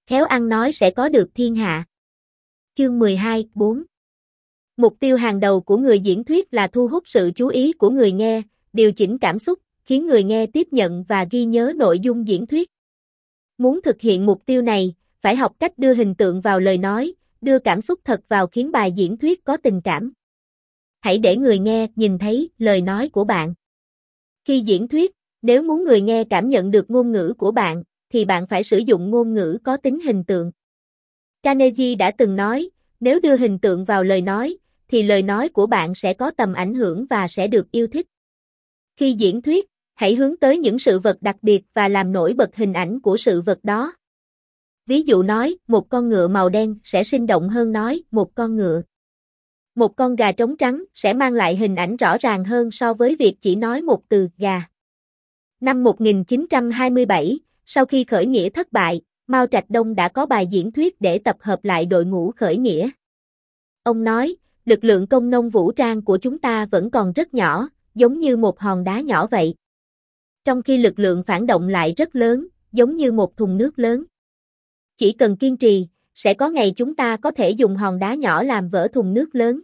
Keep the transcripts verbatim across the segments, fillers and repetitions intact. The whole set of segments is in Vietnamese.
khéo ăn nói sẽ có được thiên hạ. Chương mười hai, bốn. Mục tiêu hàng đầu của người diễn thuyết là thu hút sự chú ý của người nghe, điều chỉnh cảm xúc, khiến người nghe tiếp nhận và ghi nhớ nội dung diễn thuyết. Muốn thực hiện mục tiêu này, phải học cách đưa hình tượng vào lời nói, đưa cảm xúc thật vào khiến bài diễn thuyết có tình cảm. Hãy để người nghe nhìn thấy lời nói của bạn. Khi diễn thuyết, nếu muốn người nghe cảm nhận được ngôn ngữ của bạn, thì bạn phải sử dụng ngôn ngữ có tính hình tượng. Carnegie đã từng nói, nếu đưa hình tượng vào lời nói, thì lời nói của bạn sẽ có tầm ảnh hưởng và sẽ được yêu thích. Khi diễn thuyết, hãy hướng tới những sự vật đặc biệt và làm nổi bật hình ảnh của sự vật đó. Ví dụ nói, một con ngựa màu đen sẽ sinh động hơn nói, một con ngựa. Một con gà trống trắng sẽ mang lại hình ảnh rõ ràng hơn so với việc chỉ nói một từ gà. Năm một nghìn chín trăm hai mươi bảy, sau khi khởi nghĩa thất bại, Mao Trạch Đông đã có bài diễn thuyết để tập hợp lại đội ngũ khởi nghĩa. Ông nói, lực lượng công nông vũ trang của chúng ta vẫn còn rất nhỏ, giống như một hòn đá nhỏ vậy. Trong khi lực lượng phản động lại rất lớn, giống như một thùng nước lớn. Chỉ cần kiên trì, sẽ có ngày chúng ta có thể dùng hòn đá nhỏ làm vỡ thùng nước lớn.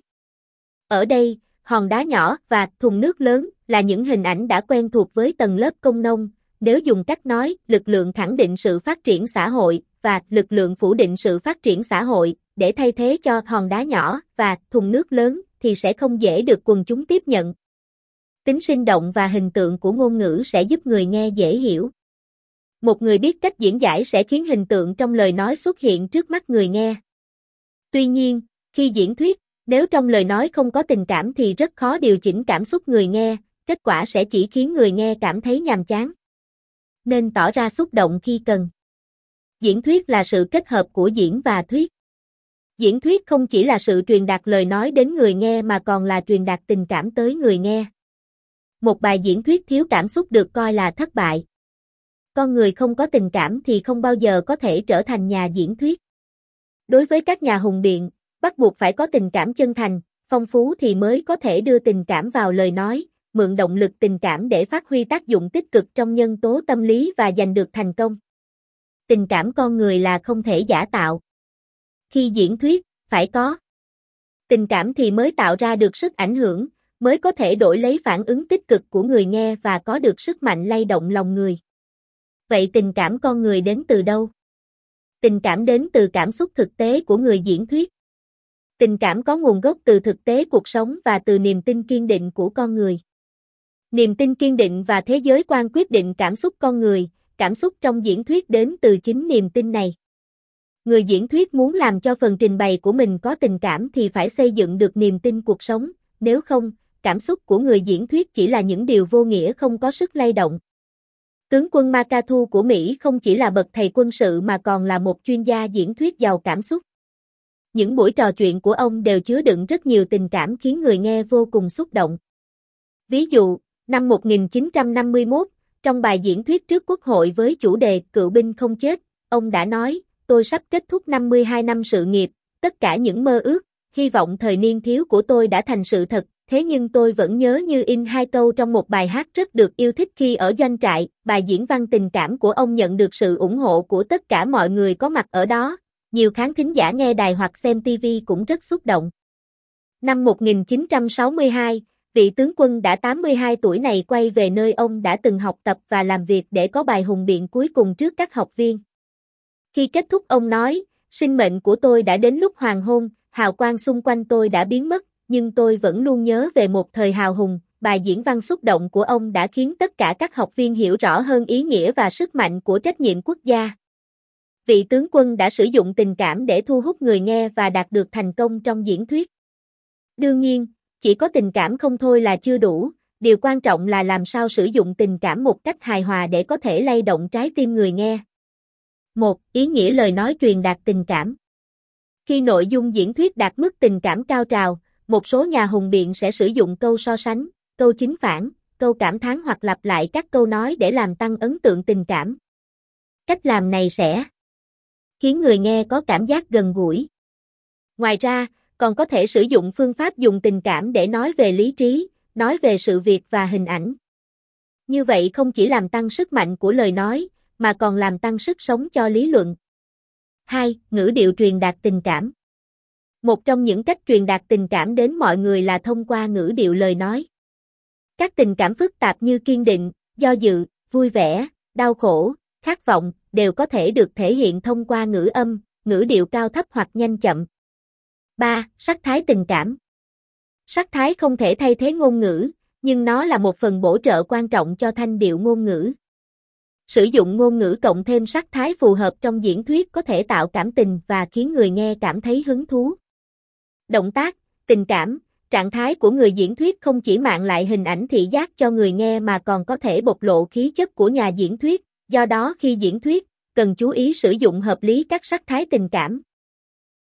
Ở đây, hòn đá nhỏ và thùng nước lớn là những hình ảnh đã quen thuộc với tầng lớp công nông. Nếu dùng cách nói, lực lượng khẳng định sự phát triển xã hội và lực lượng phủ định sự phát triển xã hội để thay thế cho hòn đá nhỏ và thùng nước lớn thì sẽ không dễ được quần chúng tiếp nhận. Tính sinh động và hình tượng của ngôn ngữ sẽ giúp người nghe dễ hiểu. Một người biết cách diễn giải sẽ khiến hình tượng trong lời nói xuất hiện trước mắt người nghe. Tuy nhiên, khi diễn thuyết, nếu trong lời nói không có tình cảm thì rất khó điều chỉnh cảm xúc người nghe, kết quả sẽ chỉ khiến người nghe cảm thấy nhàm chán. Nên tỏ ra xúc động khi cần. Diễn thuyết là sự kết hợp của diễn và thuyết. Diễn thuyết không chỉ là sự truyền đạt lời nói đến người nghe mà còn là truyền đạt tình cảm tới người nghe. Một bài diễn thuyết thiếu cảm xúc được coi là thất bại. Con người không có tình cảm thì không bao giờ có thể trở thành nhà diễn thuyết. Đối với các nhà hùng biện, bắt buộc phải có tình cảm chân thành, phong phú thì mới có thể đưa tình cảm vào lời nói, mượn động lực tình cảm để phát huy tác dụng tích cực trong nhân tố tâm lý và giành được thành công. Tình cảm con người là không thể giả tạo. Khi diễn thuyết, phải có tình cảm thì mới tạo ra được sức ảnh hưởng, mới có thể đổi lấy phản ứng tích cực của người nghe và có được sức mạnh lay động lòng người. Vậy tình cảm con người đến từ đâu? Tình cảm đến từ cảm xúc thực tế của người diễn thuyết. Tình cảm có nguồn gốc từ thực tế cuộc sống và từ niềm tin kiên định của con người. Niềm tin kiên định và thế giới quan quyết định cảm xúc con người, cảm xúc trong diễn thuyết đến từ chính niềm tin này. Người diễn thuyết muốn làm cho phần trình bày của mình có tình cảm thì phải xây dựng được niềm tin cuộc sống, nếu không, cảm xúc của người diễn thuyết chỉ là những điều vô nghĩa không có sức lay động. Tướng quân MacArthur của Mỹ không chỉ là bậc thầy quân sự mà còn là một chuyên gia diễn thuyết giàu cảm xúc. Những buổi trò chuyện của ông đều chứa đựng rất nhiều tình cảm khiến người nghe vô cùng xúc động. Ví dụ, năm một nghìn chín trăm năm mươi mốt, trong bài diễn thuyết trước Quốc hội với chủ đề Cựu binh không chết, ông đã nói, tôi sắp kết thúc năm mươi hai năm sự nghiệp, tất cả những mơ ước, hy vọng thời niên thiếu của tôi đã thành sự thật, thế nhưng tôi vẫn nhớ như in hai câu trong một bài hát rất được yêu thích khi ở doanh trại. Bài diễn văn tình cảm của ông nhận được sự ủng hộ của tất cả mọi người có mặt ở đó, nhiều khán thính giả nghe đài hoặc xem ti vi cũng rất xúc động. Năm một nghìn chín trăm sáu mươi hai, vị tướng quân đã tám mươi hai tuổi này quay về nơi ông đã từng học tập và làm việc để có bài hùng biện cuối cùng trước các học viên. Khi kết thúc ông nói, sinh mệnh của tôi đã đến lúc hoàng hôn, hào quang xung quanh tôi đã biến mất, nhưng tôi vẫn luôn nhớ về một thời hào hùng. Bài diễn văn xúc động của ông đã khiến tất cả các học viên hiểu rõ hơn ý nghĩa và sức mạnh của trách nhiệm quốc gia. Vị tướng quân đã sử dụng tình cảm để thu hút người nghe và đạt được thành công trong diễn thuyết. Đương nhiên, chỉ có tình cảm không thôi là chưa đủ, điều quan trọng là làm sao sử dụng tình cảm một cách hài hòa để có thể lay động trái tim người nghe. một. Ý nghĩa lời nói truyền đạt tình cảm. Khi nội dung diễn thuyết đạt mức tình cảm cao trào, một số nhà hùng biện sẽ sử dụng câu so sánh, câu chính phản, câu cảm thán hoặc lặp lại các câu nói để làm tăng ấn tượng tình cảm. Cách làm này sẽ khiến người nghe có cảm giác gần gũi. Ngoài ra, còn có thể sử dụng phương pháp dùng tình cảm để nói về lý trí, nói về sự việc và hình ảnh. Như vậy không chỉ làm tăng sức mạnh của lời nói, mà còn làm tăng sức sống cho lý luận. hai. Ngữ điệu truyền đạt tình cảm. Một trong những cách truyền đạt tình cảm đến mọi người là thông qua ngữ điệu lời nói. Các tình cảm phức tạp như kiên định, do dự, vui vẻ, đau khổ, khát vọng, đều có thể được thể hiện thông qua ngữ âm, ngữ điệu cao thấp hoặc nhanh chậm. ba. Sắc thái tình cảm. Sắc thái không thể thay thế ngôn ngữ, nhưng nó là một phần bổ trợ quan trọng cho thanh điệu ngôn ngữ. Sử dụng ngôn ngữ cộng thêm sắc thái phù hợp trong diễn thuyết có thể tạo cảm tình và khiến người nghe cảm thấy hứng thú. Động tác, tình cảm, trạng thái của người diễn thuyết không chỉ mang lại hình ảnh thị giác cho người nghe mà còn có thể bộc lộ khí chất của nhà diễn thuyết, do đó khi diễn thuyết, cần chú ý sử dụng hợp lý các sắc thái tình cảm.